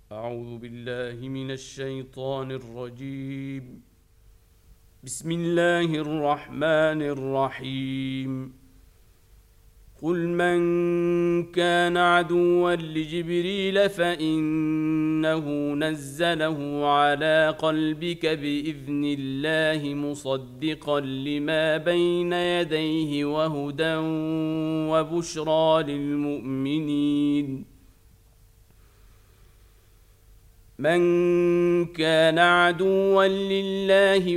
أعوذ بالله من الشيطان الرجيم. بسم الله الرحمن الرحيم. قل من كان عدوا لجبريل فإنه نزله على قلبك بإذن الله مصدقا لما بين يديه وهدى وبشرى للمؤمنين. من كان عدوا لله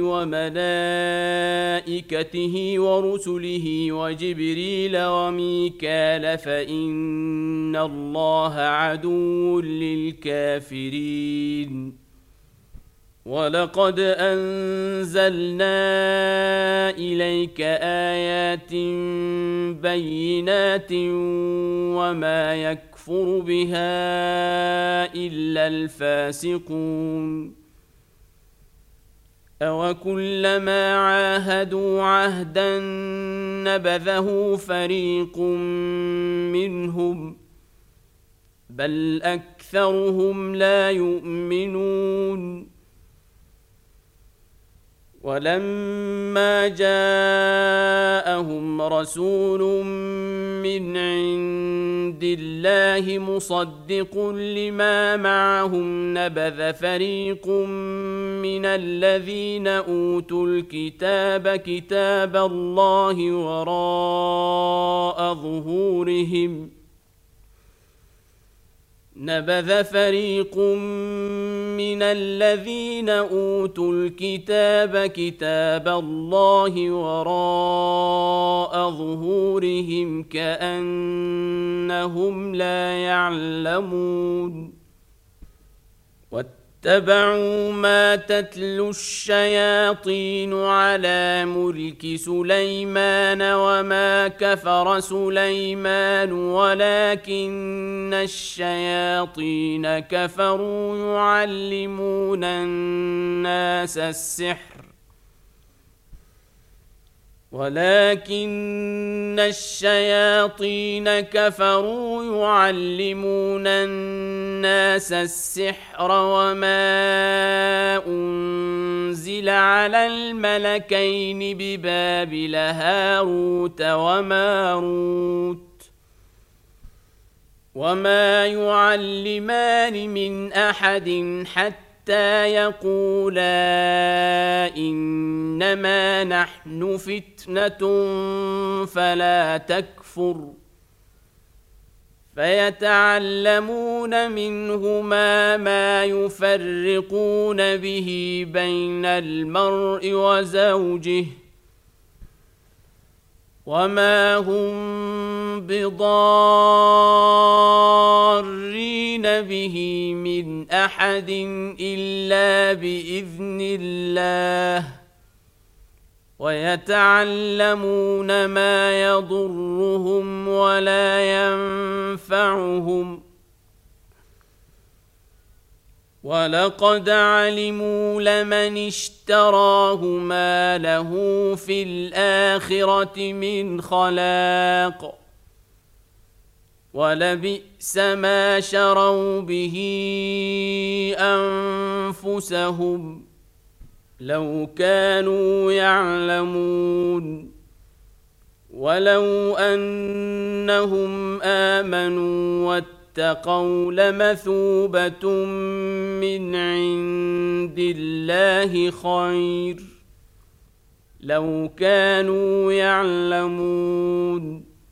وملائكته ورسله وجبريل وميكال فإن الله عدو للكافرين. ولقد أنزلنا إليك آيات بينات وما يكفر بها إلا الفاسقون. أوكلما عاهدوا عهدا نبذه فريق منهم بل أكثرهم لا يؤمنون. ولما جاءهم رسول من عند الله مصدق لما معهم نبذ فريق من الذين أوتوا الكتاب كتاب الله وراء ظهورهم نبذ فريق من الذين أوتوا الكتاب كتاب الله وراء ظهورهم كأنهم لا يعلمون. واتبعوا ما تتلو الشياطين على ملك سليمان وما كفر سليمان ولكن الشياطين كفروا يعلمون الناس السحر وما أنزل على الملكين ببابل هاروت وماروت وما يعلمان من أحد حتى يقولا إنما نحن فتنة فلا تكفر. فيتعلمون منهما ما يفرقون به بين المرء وزوجه وما هم بضارين به من أحد إلا بإذن الله. ويتعلمون ما يضرهم ولا ينفعهم ولقد علموا لمن اشتراه ما له في الآخرة من خلاق ولبئس ما شروا به أنفسهم لو كانوا يعلمون. ولو أنهم آمنوا واتقوا لمثوبة من عند الله خير لو كانوا يعلمون.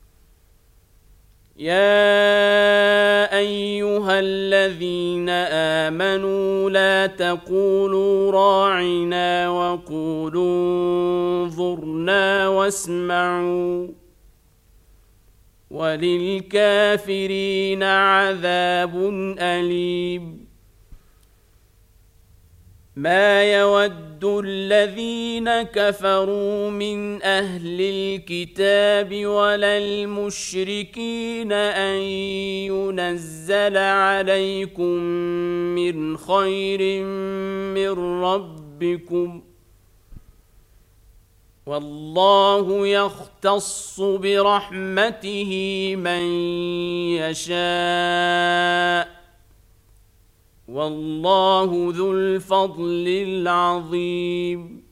يا أيها الذين آمنوا لا تقولوا راعنا وقولوا انظرنا واسمعوا وللكافرين عذاب أليم. ما يود الذين كفروا من أهل الكتاب ولا المشركين أن ينزل عليكم من خير من ربكم والله يختص برحمته من يشاء والله ذو الفضل العظيم.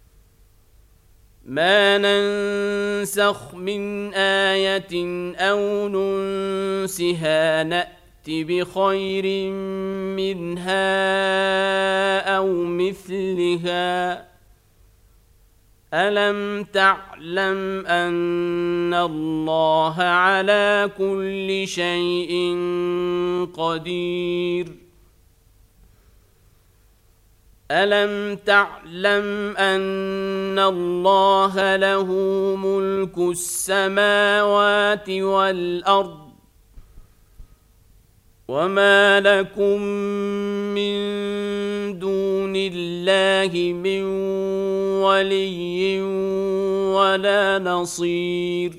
ما ننسخ من آية أو ننسها نأت بخير منها أو مثلها. ألم تعلم أن الله على كل شيء قدير؟ ألم تعلم أن الله له ملك السماوات والأرض وما لكم من دون الله من ولي ولا نصير.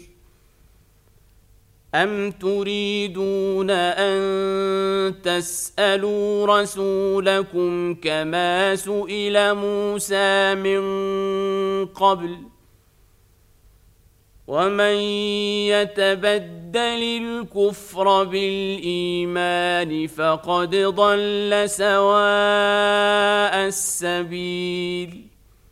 أم تريدون أن تسألوا رسولكم كما سئل موسى من قبل؟ ومن يتبدل الكفر بالإيمان فقد ضل سواء السبيل.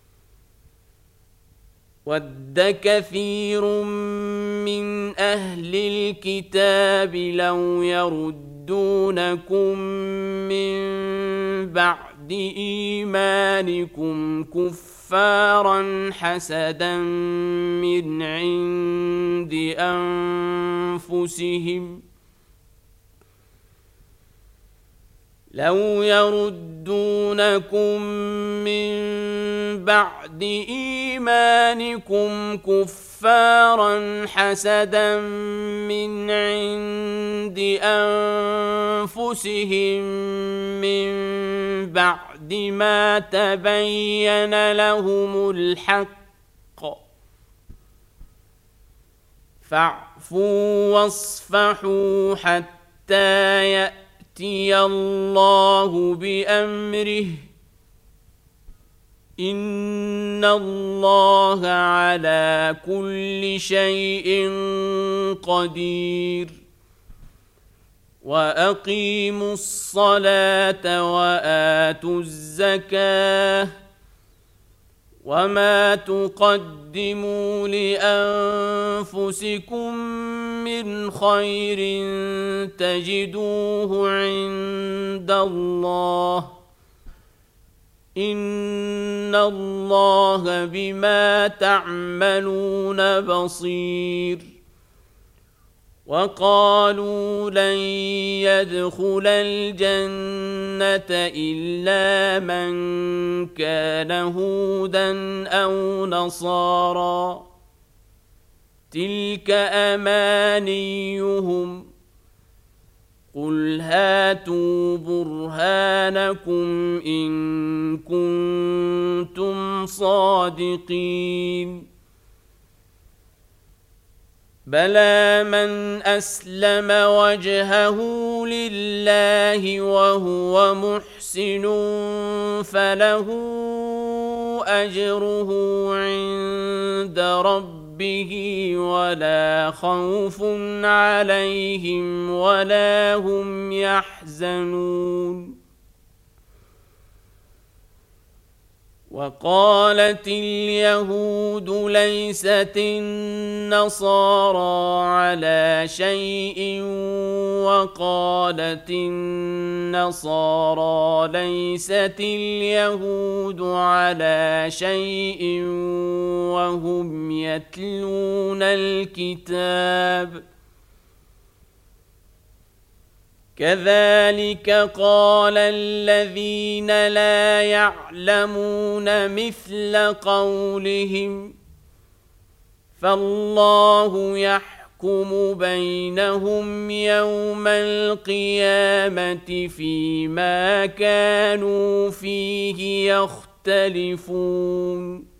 ود كثير من أهل الكتاب لو يردونكم من بعد إيمانكم كفارا حسدا من عند أنفسهم بعد إيمانكم كفارا حسدا من عند أنفسهم من بعد ما تبين لهم الحق فاعفوا واصفحوا حتى يأتي الله بأمره إن الله على كل شيء قدير. وأقيموا الصلاة وآتوا الزكاة وما تقدموا لأنفسكم من خير تجدوه عند الله إن الله بما تعملون بصير. وقالوا لن يدخل الجنة إلا من كان هودا أو نصارى تلك أمانيهم قل هاتوا برهانكم إن كنتم صادقين. بلى من أسلم وجهه لله وهو محسن فله أجره عند ربه ولا خوف عليهم ولا هم يحزنون. وقالت اليهود ليست النصارى على شيء وقالت النصارى ليست اليهود على شيء وهم يتلون الكتاب كذلك قال الذين لا يعلمون مثل قولهم فالله يحكم بينهم يوم القيامة فيما كانوا فيه يختلفون.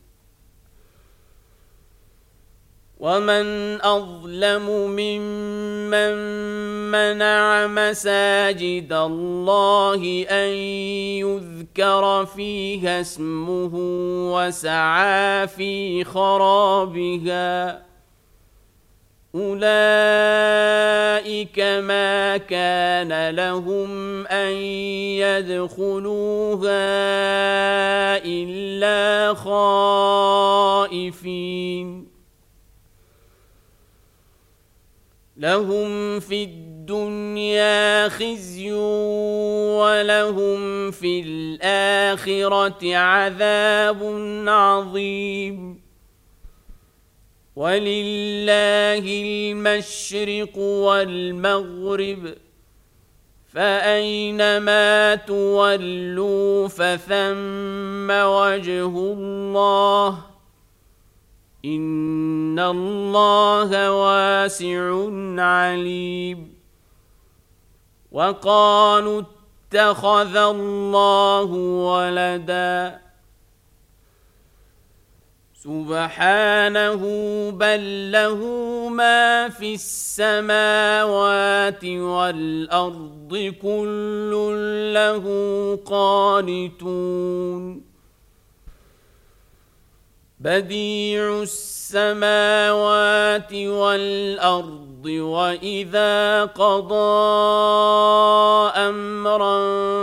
ومن أظلم ممن منع مساجد الله أن يذكر فيها اسمه وسعى في خرابها أولئك ما كان لهم أن يدخلوها إلا خائفين لهم في الدنيا خزي ولهم في الآخرة عذاب عظيم ولله المشرق والمغرب فأينما تولوا فثم وجه الله إن الله واسع عليم وقالوا اتخذ الله ولدا سبحانه بل له ما في السماوات والأرض كل له قانتون بديع السماوات والأرض وإذا قضى أمرا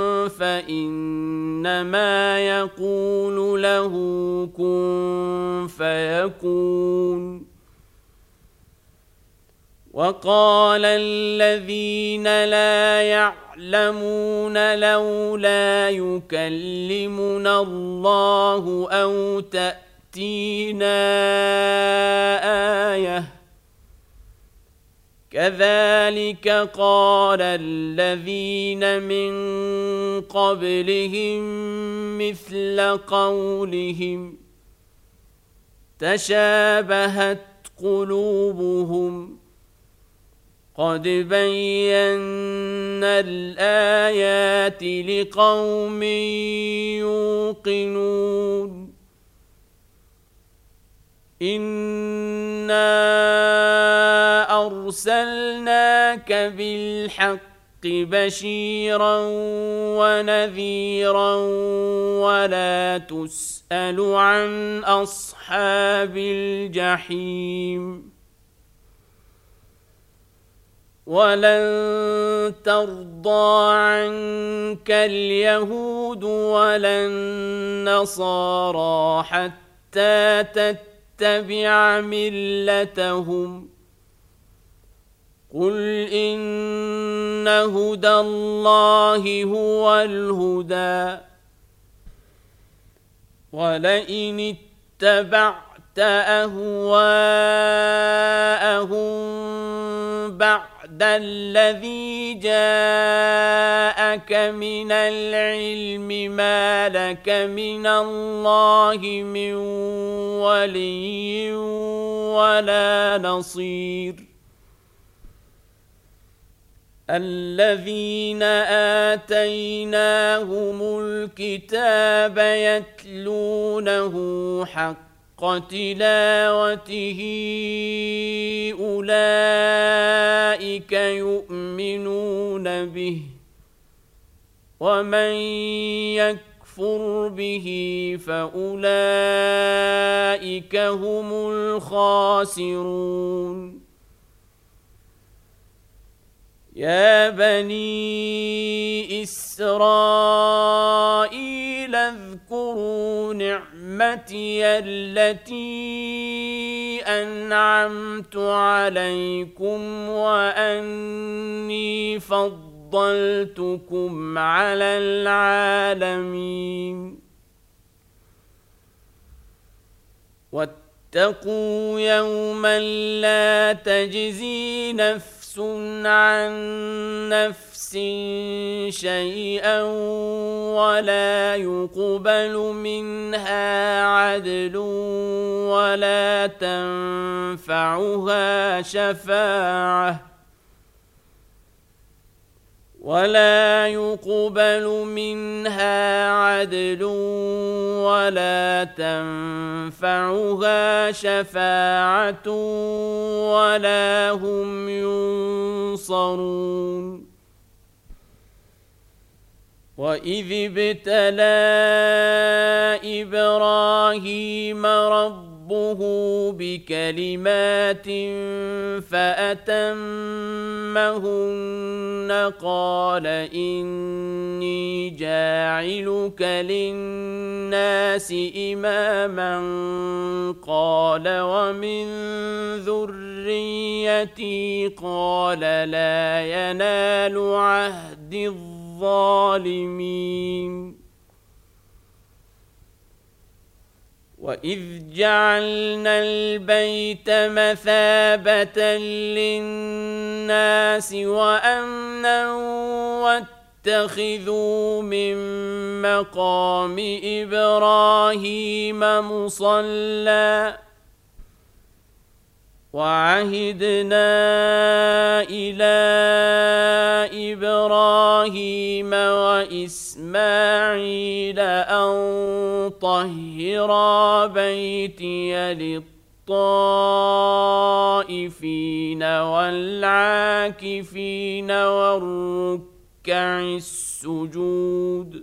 فإنما يقول له كن فيكون وقال الذين لا يعلمون لولا يكلمنا الله أو تأتينا آية كذلك قال الذين من قبلهم مثل قولهم تشابهت قلوبهم قد بينا الآيات لقوم يوقنون إنا أرسلناك بالحق بشيرا ونذيرا ولا تسأل عن أصحاب الجحيم ولن ترضى عنك اليهود ولا النصارى حتى تتبع ملتهم قل إن هدى الله هو الهدى ولئن اتبعت أهواءهم بعد الذي جاءك من العلم ما لك من الله من ولي ولا نصير الذين آتيناهم الكتاب يتلونه حق تلاوته أولئك يؤمنون به ومن يكفر به فأولئك هم الخاسرون يا بني إسرائيل اذكروا نعمتي التي أنعمت عليكم وأني فضلتكم على العالمين واتقوا يوما لا تجزي نفس عن نفس شيئا ولا يقبل منها عدل ولا يقبل ولا تنفعها شفاعة ولا هم ينصرون وإذ ابتلى إبراهيم ربه ربه بكلمات فأتمهن قال إني جاعلك للناس إماما قال ومن ذريتي قال لا ينال عهد الظالمين وإذ جعلنا البيت مثابة للناس وأمنا واتخذوا من مقام إبراهيم مصلى وعهدنا إلى إبراهيم وإسماعيل أن طهرا بيتي للطائفين والعاكفين والركع السجود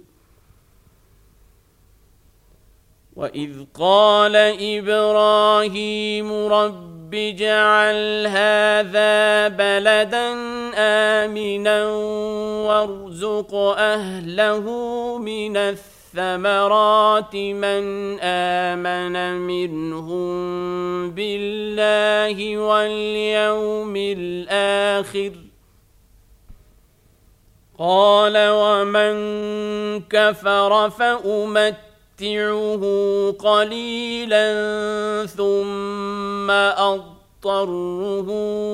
وإذ قال إبراهيم رب اجعل هذا بلدا آمنا وارزق أهله من الثمرات من آمن منهم بالله واليوم الآخر قال ومن كفر فأمتعه قليلا ثم أضطره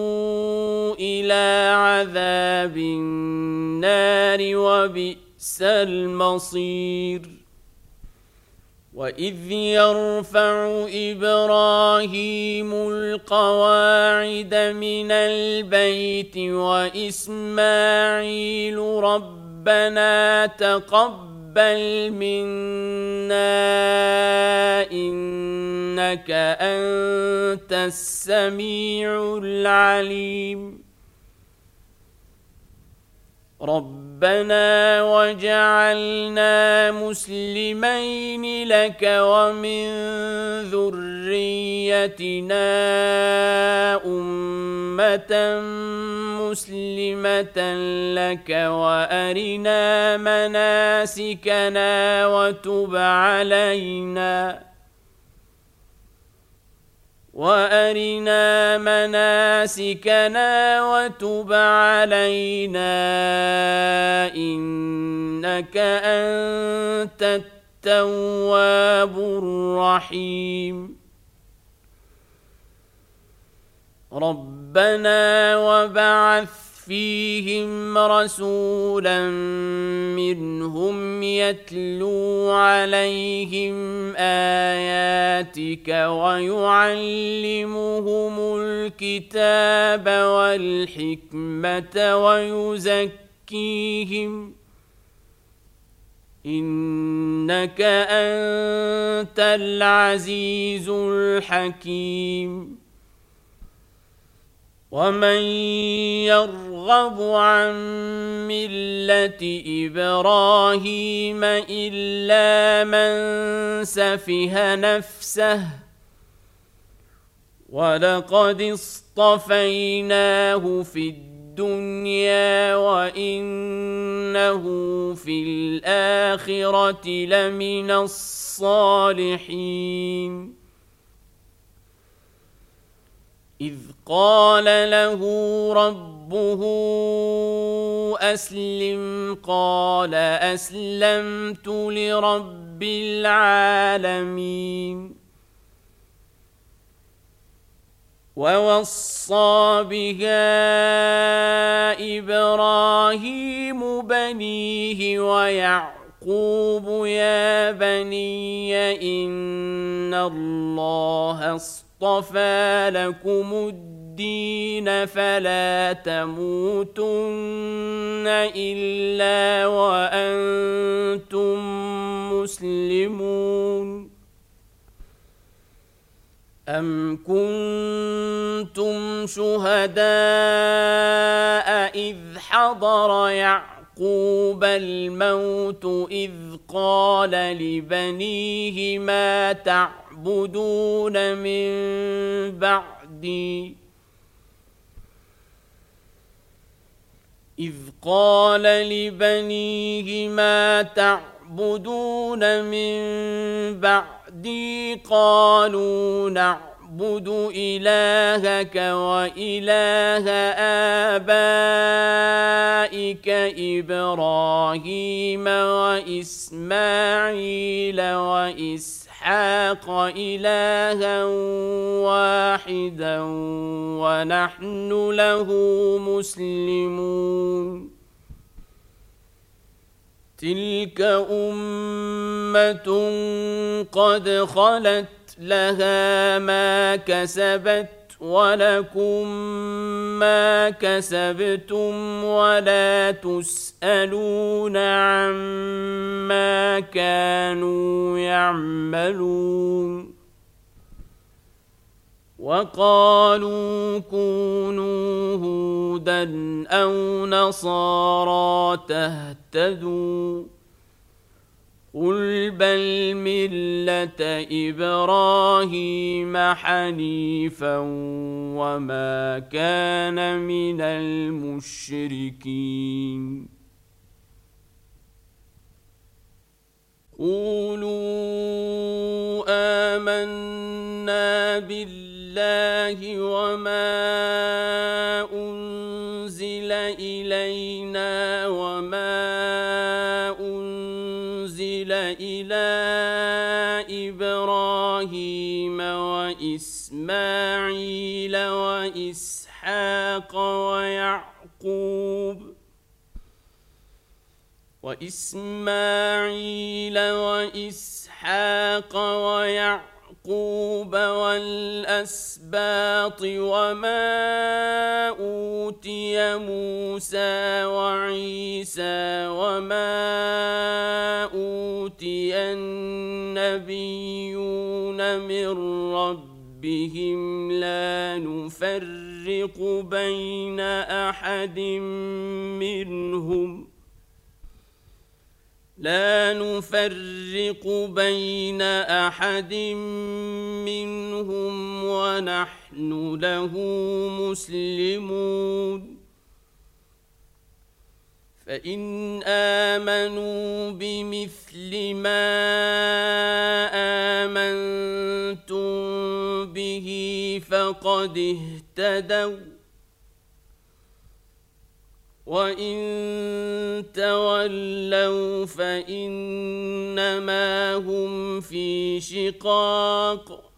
إلى عذاب النار وبئس المصير وإذ يرفع إبراهيم القواعد من البيت وإسماعيل ربنا تقبل منا إنك أنت السميع العليم ربنا وجعلنا مسلمين لك ومن ذريتنا أمة مسلمة لك وأرنا مناسكنا وتب علينا إنك أنت التواب الرحيم ربنا وبعث فيهم رسولا منهم يتلو عليهم آياتك ويعلمهم الكتاب والحكمة ويزكيهم إنك أنت العزيز الحكيم ومن يرغب عن ملة إبراهيم إلا من سفه نفسه ولقد اصطفيناه في الدنيا وإنه في الآخرة لمن الصالحين إذ قال له ربه أسلم قال أسلمت لرب العالمين ووصى بها إبراهيم بنيه ويعقوب يا بني إن الله اصطفى لكم الدين فلا تموتن إلا وأنتم مسلمون أم كنتم شهداء إذ حضر يعقوب يعقوب الموت إذ قال لبنيه ما تعبدون من بعدي قالوا نعبد إلهك وإله آبائك إبراهيم وإسماعيل وإسحاق إلها واحدا ونحن له مسلمون تلك أمة قد خلت لها ما كسبت ولكم ما كسبتم ولا تسألون عما كانوا يعملون وقالوا كونوا هودا أو نصارى تهتدوا قل بل ملة إبراهيم حنيفا وما كان من المشركين قولوا آمنا بالله وما أنزل إلينا وما أنزل إلى إبراهيم وإسماعيل وإسحاق ويعقوب والأسباط وما أوتي موسى وعيسى وما أوتي النبيون من ربهم لا نفرق بين أحد منهم ونحن له مسلمون فإن آمنوا بمثل ما آمنتم به فقد اهتدوا وإن تولوا فإنما هم في شقاق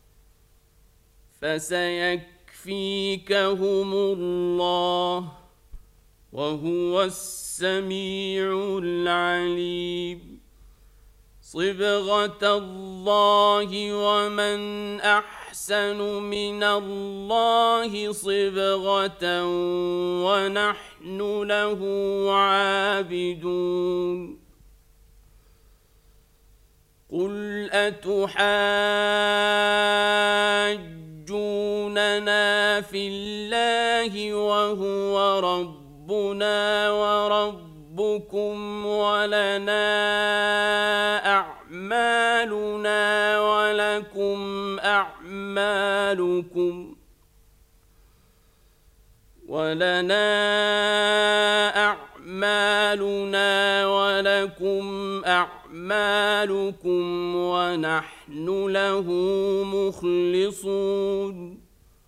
فسيكفيكهم الله وهو السميع العليم صبغة الله ومن أحسن من الله صبغة ونحن له عابدون قل أتحاجوننا في الله وهو ربنا وربكم ولنا أعمالنا ولكم أعمالكم ونحن له مخلصون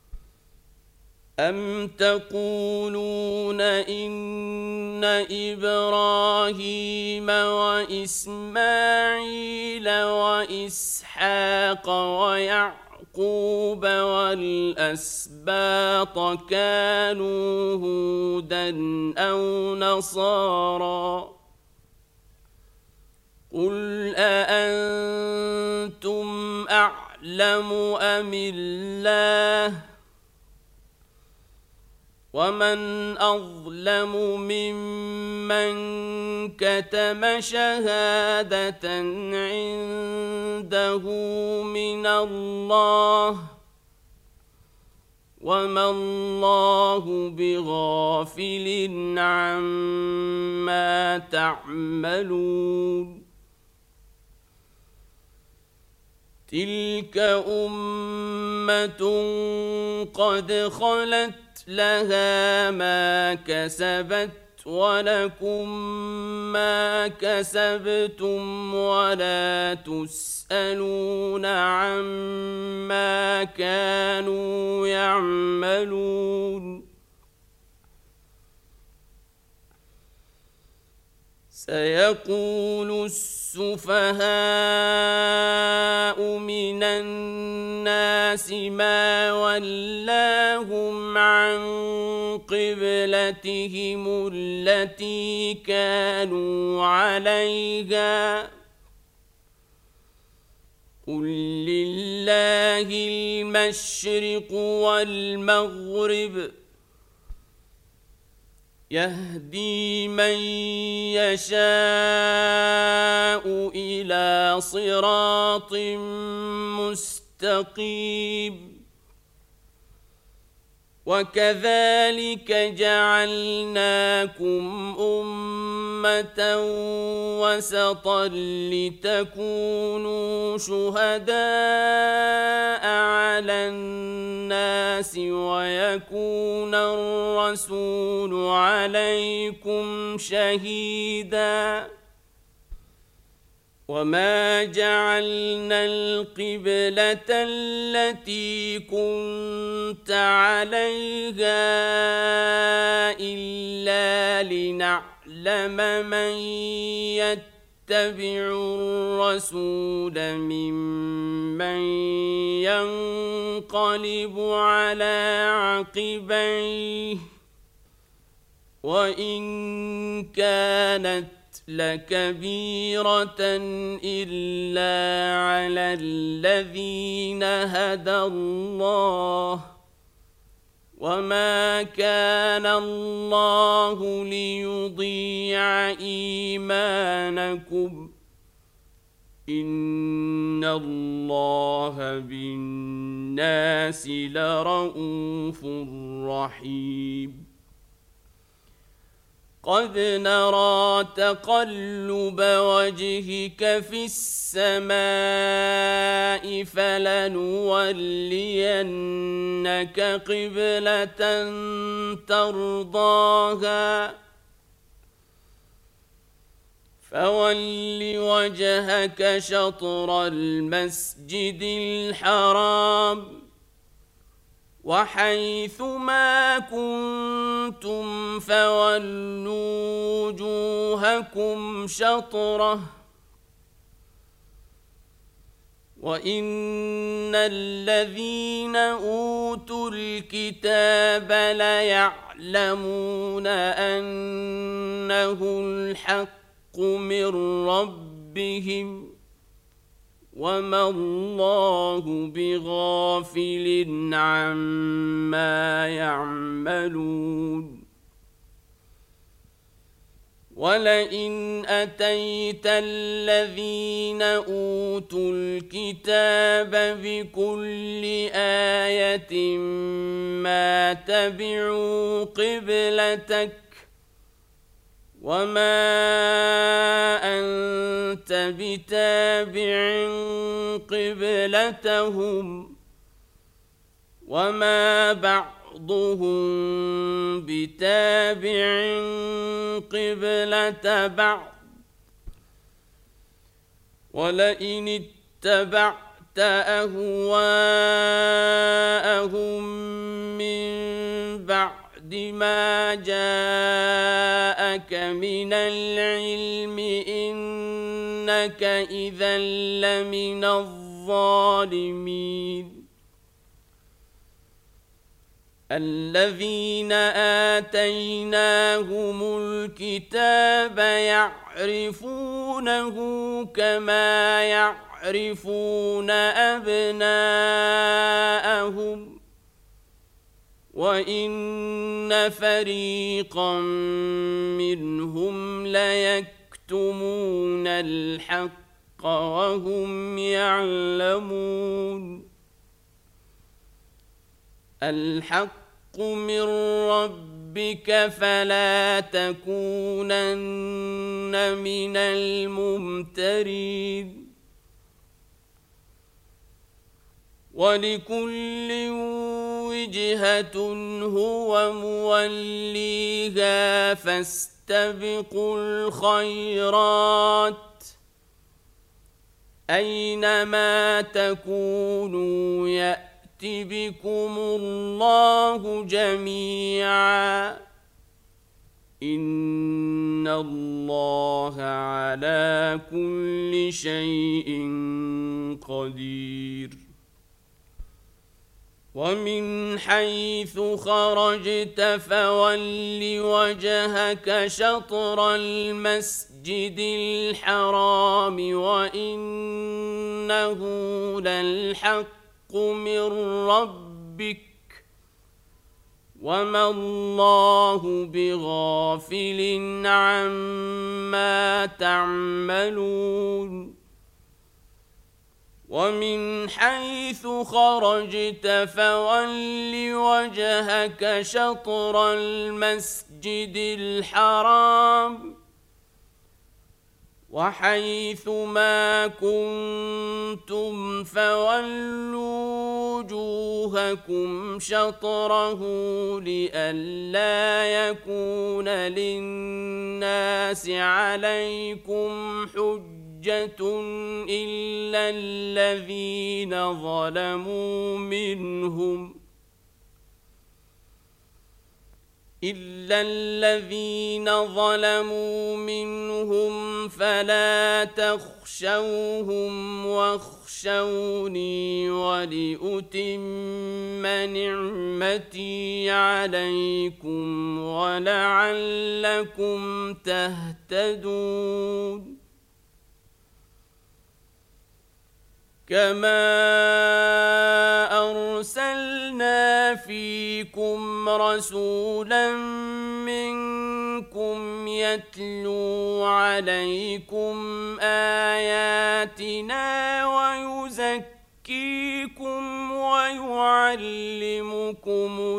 أم تقولون إن إبراهيم وإسماعيل وإسحاق ويعقوب والأسباط كانوا هودا أو نصارى قل أأنتم أعلم أم الله ومن أظلم ممن كتم شهادة عنده من الله وما الله بغافل عما تعملون تلك أمة قد خلت لها ما كسبت ولكم ما كسبتم ولا تسألون عما كانوا يعملون سيقول السفهاء من الناس ما ولاهم عن قبلتهم التي كانوا عليها قل لله المشرق والمغرب يهدي من يشاء إلى صراط مستقيم وكذلك جعلناكم أمة وسطا لتكونوا شهداء على الناس ويكون الرسول عليكم شهيداً وما جعلنا القبلة التي كنت عليها إلا لنعلم من يتبع الرسول ممن ينقلب على عقبيه وإن كانت لكبيرة إلا على الذين هدى الله وما كان الله ليضيع إيمانكم إن الله بالناس لرءوف رحيم قد نرى تقلب وجهك في السماء فلنولينك قبلة ترضاها فول وجهك شطر المسجد الحرام وحيث ما كنتم فولوا وجوهكم شطره وإن الذين أوتوا الكتاب ليعلمون أنه الحق من ربهم وما الله بغافل عما يعملون ولئن أتيت الذين أوتوا الكتاب بكل آية ما تبعوا قبلتك وما أنت بتابع قبلتهم وما بعضهم بتابع قبلة بعض ولئن اتبعت أهواءهم من بعد ما جاءك من العلم إنك إذا لمن الظالمين الذين آتيناهم الكتاب يعرفونه كما يعرفون أبناءهم وإن فريقا منهم ليكتمون الحق وهم يعلمون الحق من ربك فلا تكونن من الممترين ولكل وجهة هو موليها فاستبقوا الخيرات أينما تكونوا يأت بكم الله جميعا إن الله على كل شيء قدير ومن حيث خرجت فول وجهك شطر المسجد الحرام وإنه للحق من ربك وما الله بغافل عما تعملون ومن حيث خرجت فول وجهك شطر المسجد الحرام وحيث ما كنتم فولوا وجوهكم شطره لئلا يكون للناس عليكم حجة إلا الذين ظلموا منهم فلا تخشوهم واخشوني ولأتم نعمتي عليكم ولعلكم تهتدون كما أرسلنا فيكم رسولا منكم يتلو عليكم آياتنا ويزكيكم ويعلمكم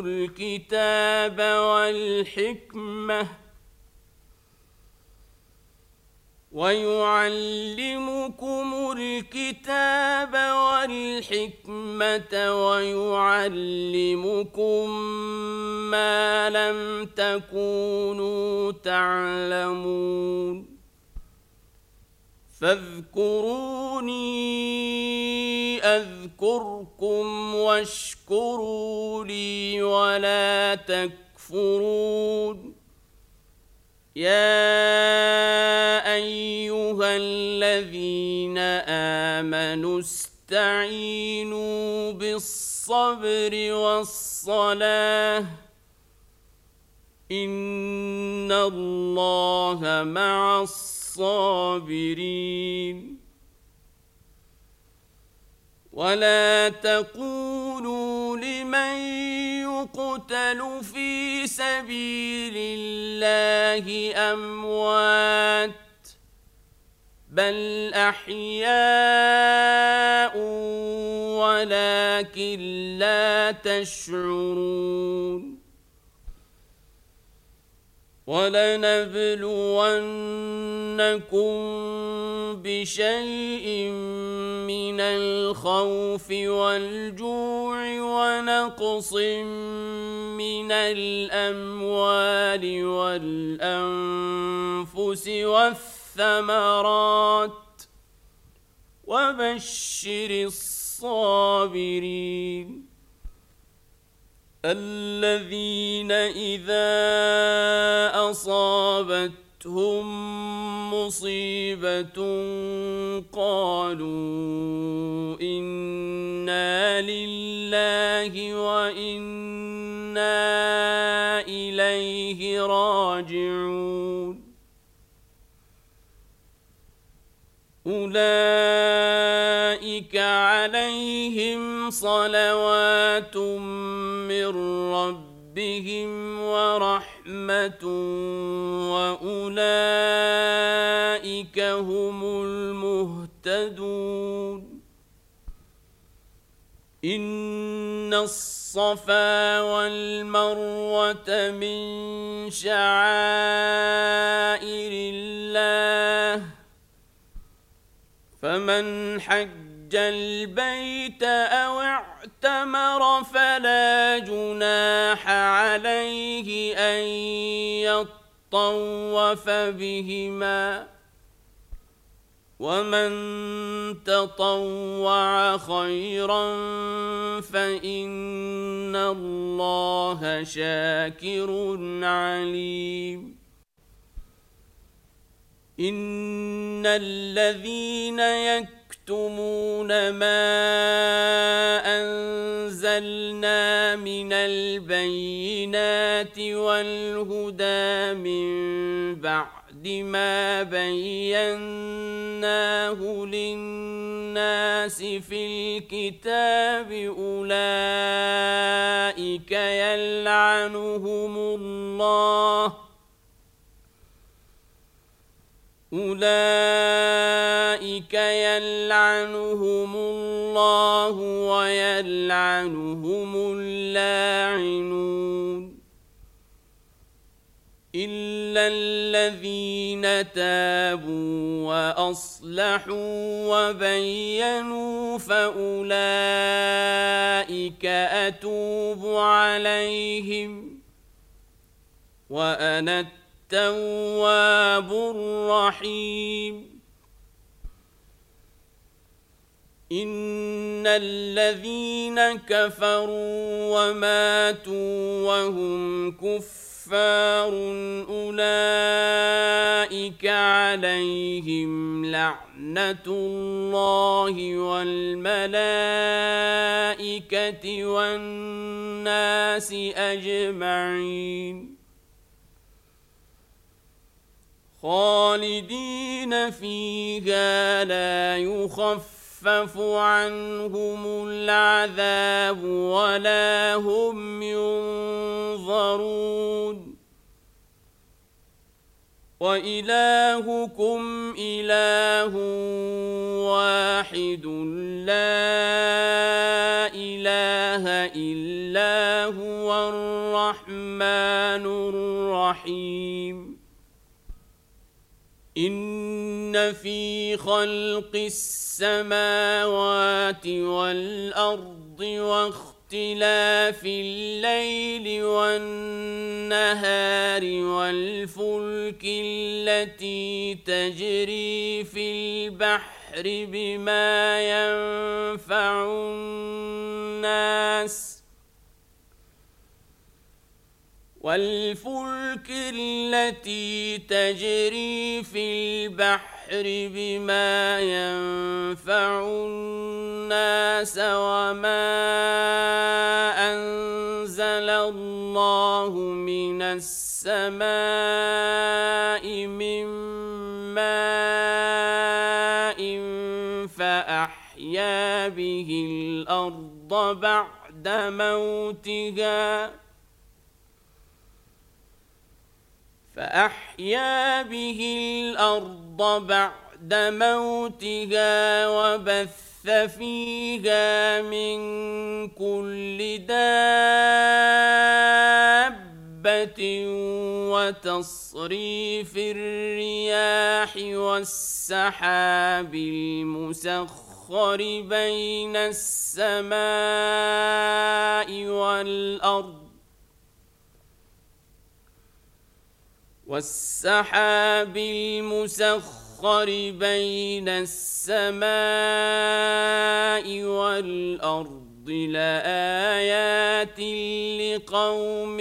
الكتاب والحكمة ويعلمكم ما لم تكونوا تعلمون فاذكروني أذكركم واشكروا لي ولا تكفرون يا أيها الذين آمنوا استعينوا بالصبر والصلاة إن الله مع الصابرين ولا تقولوا لمن يقتل في سبيل الله أموات بل أحياء ولكن لا تشعرون ولنبلونكم بشيء من الخوف والجوع ونقص من الأموال والأنفس والثمرات وبشر الصابرين الذين إذا أصابتهم مصيبة قالوا إنا لله وإنا إليه راجعون أولئك عليهم صلوات من ربهم ورحمة وأولئك هم المهتدون إن الصفا والمروة من شعائر الله فمن حج البيت أو اعتمر فلا جناح عليه أن يطوف بهما ومن تطوع خيرا فإن الله شاكر عليم إن الذين يكتمون ما أنزلنا من البينات والهدى من بعد ما بيناه للناس في الكتاب أولئك يلعنهم الله ويلعنهم اللاعنون إلا الذين تابوا وأصلحوا وبينوا فأولئك أتوب عليهم وأنا التواب الرحيم إن الذين كفروا وماتوا وهم كفار أولئك عليهم لعنة الله والملائكة والناس أجمعين خالدين فيها لا يخفف عنهم العذاب ولا هم ينظرون وإلهكم إله واحد لا إله إلا هو الرحمن الرحيم إن في خلق السماوات والأرض واختلاف الليل والنهار والفلك التي تجري في البحر بما ينفع الناس والفلك التي تجري في البحر بما ينفع الناس وما أنزل الله من السماء من ماء فأحيا به الأرض بعد موتها وبث فيها من كل دابة وتصريف الرياح والسحاب المسخر بين السماء والأرض لآيات لقوم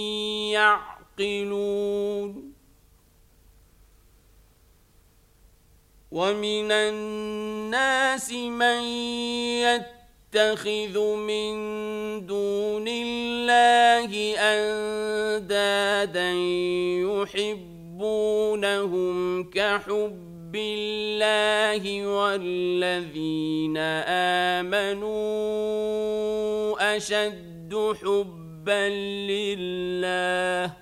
يعقلون ومن الناس من يتخذ من دون الله أندادا يحبونهم كحب الله والذين آمنوا أشد حبا لله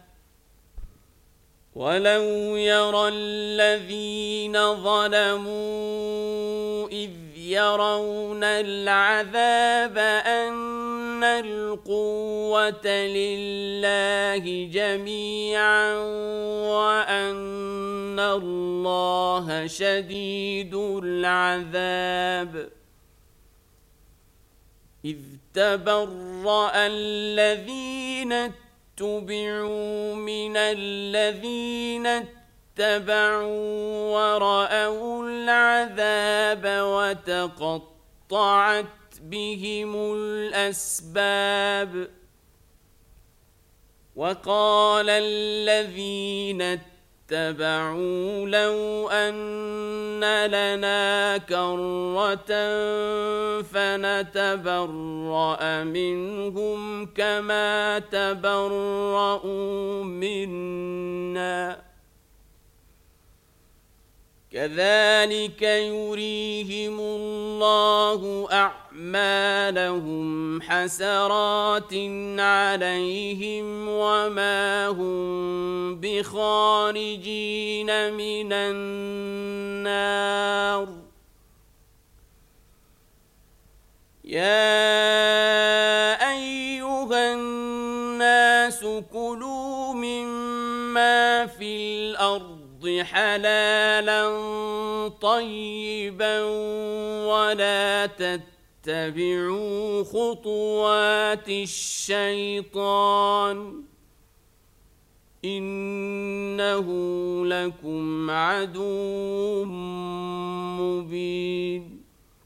ولو يرى الذين ظلموا إذ يرون العذاب أن القوة لله جميعا وأن الله شديد العذاب إذ تبرأ الذين اتبعوا من الذين اتبعوا ورأوا العذاب وتقطعت بهم الأسباب وقال الذين اتبعوا لو أن لنا كرة فنتبرأ منهم كما تبرؤوا منا كذلك يريهم الله أعمالهم حسرات عليهم وما هم بخارجين من النار يا أيها الناس كلوا مما في الأرض حلالا طيبا ولا تتبعوا خطوات الشيطان إنه لكم عدو مبين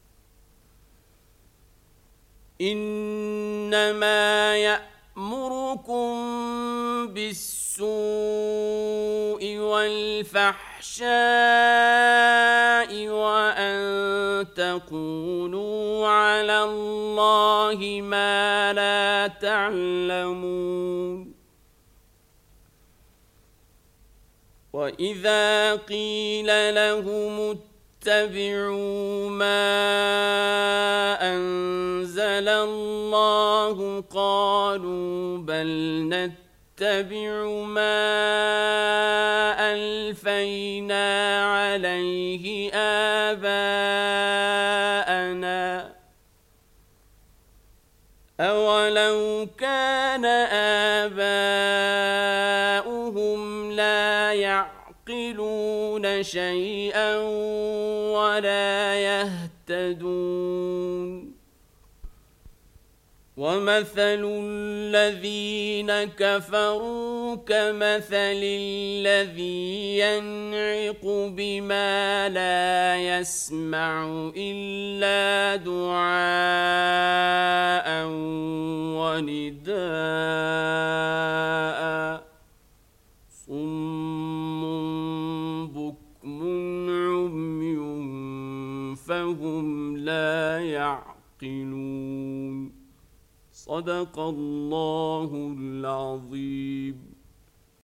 إنما يأمركم بالسوء والفحشاء وأن تقولوا على الله ما لا تعلمون وإذا قيل لهم اتبعوا ما أنزل الله قالوا بل نتبع ما ألفينا عليه آباءنا أولو كان آباؤهم لا يعقلون شيئا ولا يهتدون ومثل الذين كفروا كمثل الذي ينعق بما لا يسمع إلا دعاء ونداء صم بكم عمي فهم لا يعقلون صدق الله العظيم.